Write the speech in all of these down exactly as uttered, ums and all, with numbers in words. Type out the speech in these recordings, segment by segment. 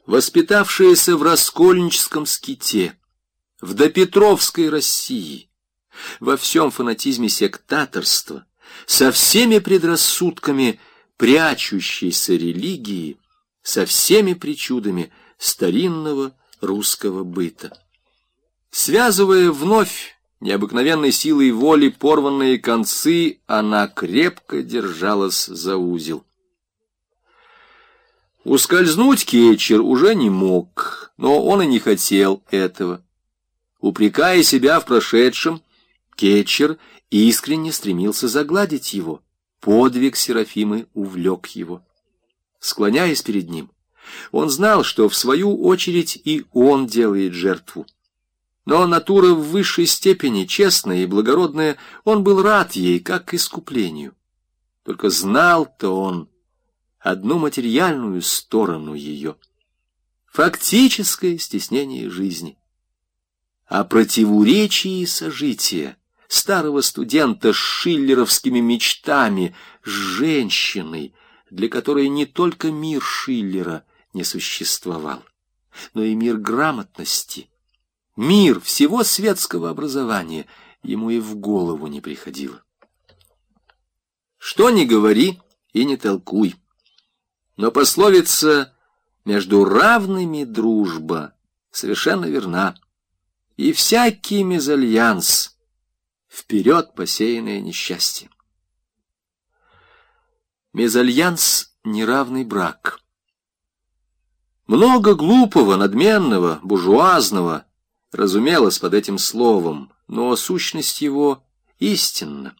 воспитавшаяся в раскольническом ските, в допетровской России, во всем фанатизме сектаторства, со всеми предрассудками прячущейся религии, со всеми причудами старинного русского быта. Связывая вновь необыкновенной силой воли порванные концы, она крепко держалась за узел. Ускользнуть Кетчер уже не мог, но он и не хотел этого. Упрекая себя в прошедшем, Кетчер искренне стремился загладить его. Подвиг Серафимы увлек его. Склоняясь перед ним, он знал, что в свою очередь и он делает жертву. Но натура в высшей степени честная и благородная, он был рад ей, как к искуплению. Только знал-то он одну материальную сторону ее — фактическое стеснение жизни. О противоречии сожития старого студента с шиллеровскими мечтами, с женщиной, для которой не только мир Шиллера не существовал, но и мир грамотности, мир всего светского образования ему и в голову не приходило. Что ни говори и не толкуй, но пословица «между равными дружба» совершенно верна, и всякий мезальянс вперед посеянное несчастье. Мезальянс — неравный брак. Много глупого, надменного, буржуазного разумелось под этим словом, но сущность его истинна.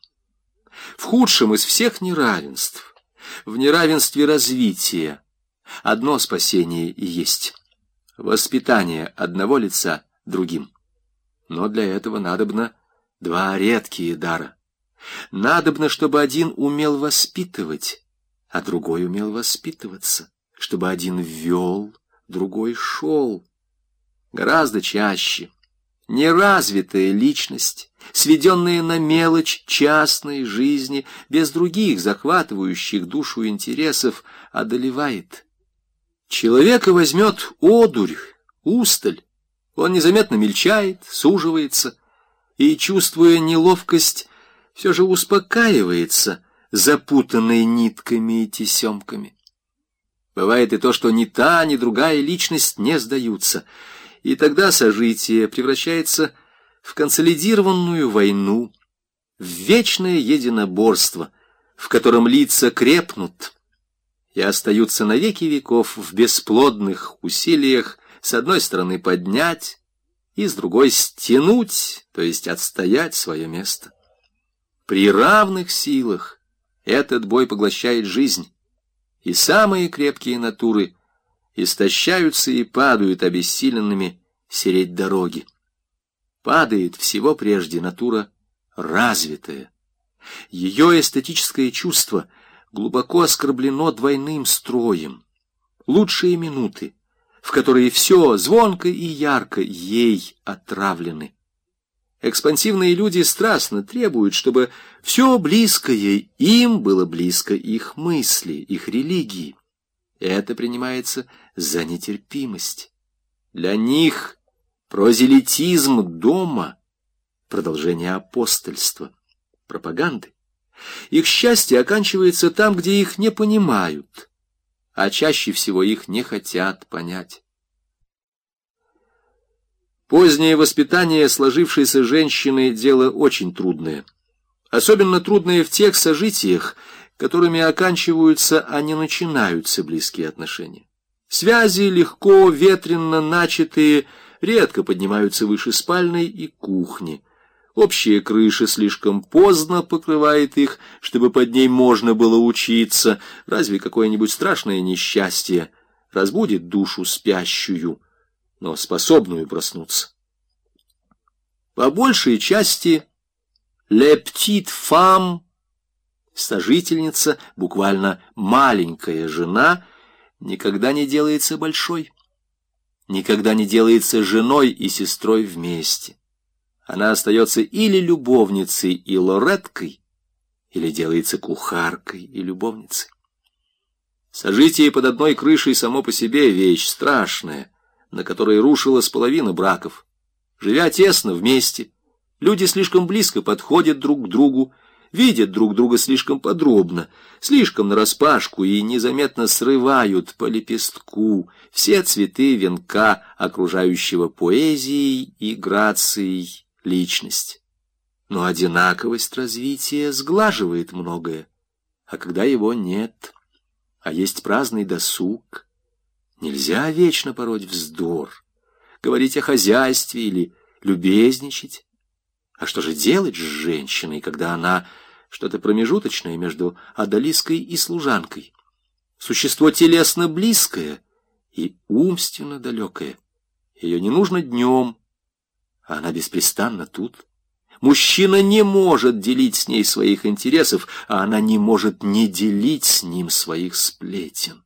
В худшем из всех неравенств, в неравенстве развития, одно спасение и есть — воспитание одного лица другим. Но для этого надобно два редкие дара. Надобно, чтобы один умел воспитывать, а другой умел воспитываться, чтобы один вел, другой шел. Гораздо чаще неразвитая личность, сведенная на мелочь частной жизни, без других захватывающих душу интересов, одолевает. Человека возьмет одурь, усталь, он незаметно мельчает, суживается, и, чувствуя неловкость, все же успокаивается, запутанной нитками и тесемками. Бывает и то, что ни та, ни другая личность не сдаются, и тогда сожитие превращается в консолидированную войну, в вечное единоборство, в котором лица крепнут и остаются навеки веков в бесплодных усилиях с одной стороны поднять и с другой стянуть, то есть отстоять свое место. При равных силах этот бой поглощает жизнь, и самые крепкие натуры истощаются и падают обессиленными сереть дороги. Падает всего прежде натура развитая. Ее эстетическое чувство глубоко оскорблено двойным строем. Лучшие минуты, в которые все звонко и ярко, ей отравлены. Экспансивные люди страстно требуют, чтобы все близкое им было близко их мысли, их религии. Это принимается за нетерпимость. Для них прозелитизм дома — продолжение апостольства, пропаганды. Их счастье оканчивается там, где их не понимают, а чаще всего их не хотят понять. Позднее воспитание сложившейся женщины — дело очень трудное. Особенно трудное в тех сожитиях, которыми оканчиваются, а не начинаются близкие отношения. Связи, легко, ветренно начатые, редко поднимаются выше спальной и кухни. Общая крыша слишком поздно покрывает их, чтобы под ней можно было учиться. Разве какое-нибудь страшное несчастье разбудит душу спящую, но способную проснуться? По большей части «les petites femmes», сожительница, буквально маленькая жена, никогда не делается большой, никогда не делается женой и сестрой вместе. Она остается или любовницей и лореткой, или делается кухаркой и любовницей. Сожитие под одной крышей само по себе вещь страшная, на которой рушилась половина браков. Живя тесно вместе, люди слишком близко подходят друг к другу, видят друг друга слишком подробно, слишком нараспашку и незаметно срывают по лепестку все цветы венка, окружающего поэзией и грацией личность. Но одинаковость развития сглаживает многое, а когда его нет, а есть праздный досуг, нельзя вечно пороть вздор, говорить о хозяйстве или любезничать. А что же делать с женщиной, когда она что-то промежуточное между одолиской и служанкой? Существо телесно близкое и умственно далекое. Ее не нужно днем, а она беспрестанно тут. Мужчина не может делить с ней своих интересов, а она не может не делить с ним своих сплетен.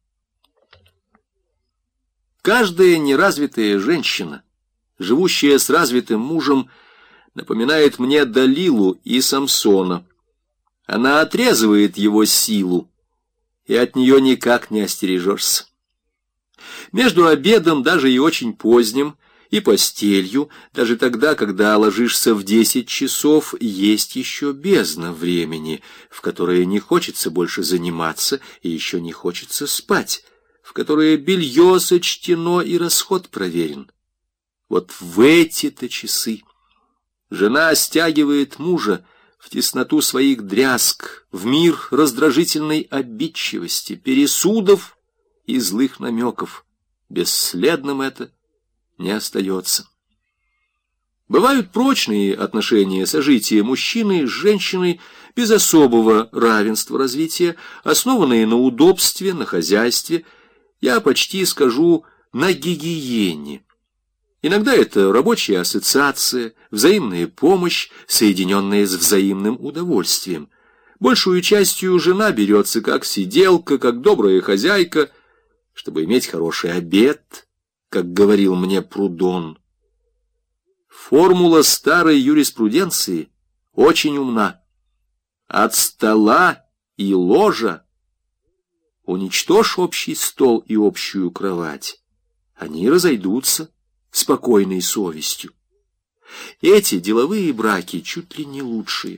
Каждая неразвитая женщина, живущая с развитым мужем, напоминает мне Далилу и Самсона. Она отрезывает его силу, и от нее никак не остережешься. Между обедом, даже и очень поздним, и постелью, даже тогда, когда ложишься в десять часов, есть еще бездна времени, в которое не хочется больше заниматься и еще не хочется спать, в которое белье сочтено и расход проверен. Вот в эти-то часы жена стягивает мужа в тесноту своих дрязг, в мир раздражительной обидчивости, пересудов и злых намеков. Бесследным это не остается. Бывают прочные отношения сожития мужчины с женщиной без особого равенства развития, основанные на удобстве, на хозяйстве, я почти скажу, на гигиене. Иногда это рабочая ассоциация, взаимная помощь, соединенная с взаимным удовольствием. Большую частью жена берется как сиделка, как добрая хозяйка, чтобы иметь хороший обед, как говорил мне Прудон. Формула старой юриспруденции очень умна. От стола и ложа уничтожь общий стол и общую кровать. Они разойдутся спокойной совестью. Эти деловые браки чуть ли не лучшие.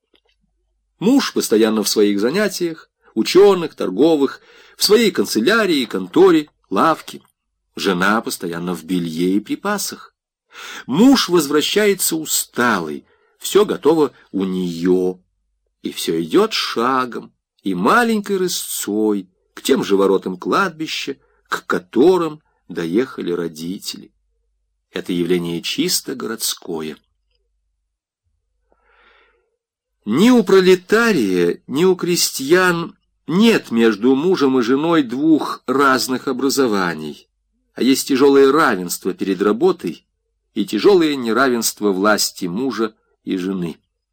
Муж постоянно в своих занятиях, ученых, торговых, в своей канцелярии, конторе, лавке. Жена постоянно в белье и припасах. Муж возвращается усталый, все готово у нее, и все идет шагом и маленькой рысцой к тем же воротам кладбища, к которым доехали родители. Это явление чисто городское. Ни у пролетария, ни у крестьян нет между мужем и женой двух разных образований, а есть тяжелое равенство перед работой и тяжелое неравенство власти мужа и жены.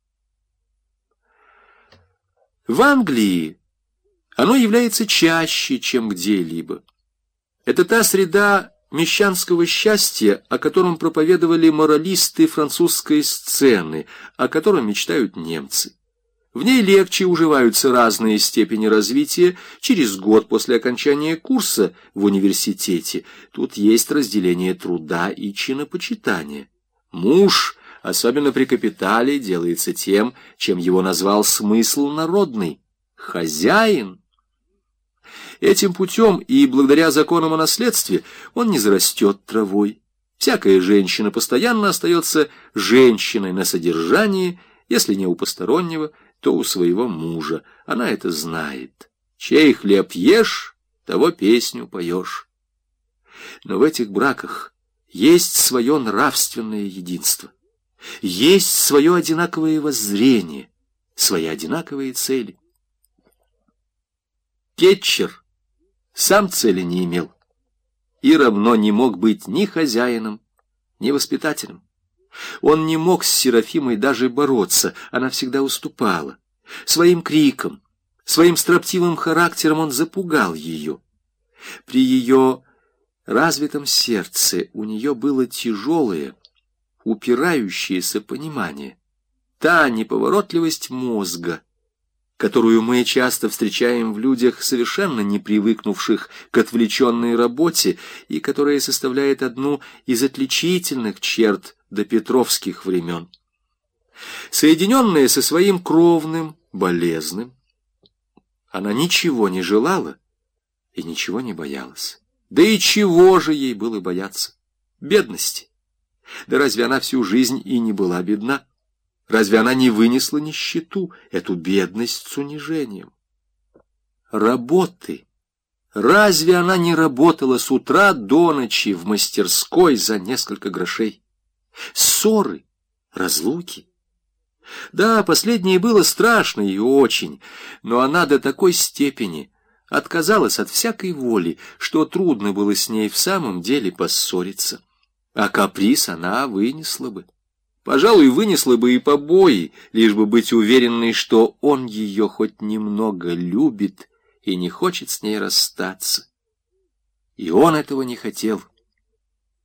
В Англии оно является чаще, чем где-либо. Это та среда мещанского счастья, о котором проповедовали моралисты французской сцены, о котором мечтают немцы. В ней легче уживаются разные степени развития. Через год после окончания курса в университете тут есть разделение труда и чинопочитания. Муж, особенно при капитале, делается тем, чем его назвал смысл народный — хозяин. Этим путем и благодаря законам о наследстве он не зарастет травой. Всякая женщина постоянно остается женщиной на содержании, если не у постороннего, то у своего мужа. Она это знает. Чей хлеб ешь, того песню поешь. Но в этих браках есть свое нравственное единство. Есть свое одинаковое воззрение, свои одинаковые цели. Кетчер сам цели не имел и равно не мог быть ни хозяином, ни воспитателем. Он не мог с Серафимой даже бороться, она всегда уступала. Своим криком, своим строптивым характером он запугал ее. При ее развитом сердце у нее было тяжелое, упирающееся понимание, та неповоротливость мозга, которую мы часто встречаем в людях, совершенно не привыкнувших к отвлеченной работе, и которая составляет одну из отличительных черт допетровских времен. Соединенная со своим кровным, болезным, она ничего не желала и ничего не боялась. Да и чего же ей было бояться? Бедности. Да разве она всю жизнь и не была бедна? Разве она не вынесла нищету, эту бедность с унижением? Работы. Разве она не работала с утра до ночи в мастерской за несколько грошей? Ссоры, разлуки. Да, последнее было страшно и очень, но она до такой степени отказалась от всякой воли, что трудно было с ней в самом деле поссориться. А каприз она вынесла бы. Пожалуй, вынесла бы и побои, лишь бы быть уверенной, что он ее хоть немного любит и не хочет с ней расстаться. И он этого не хотел.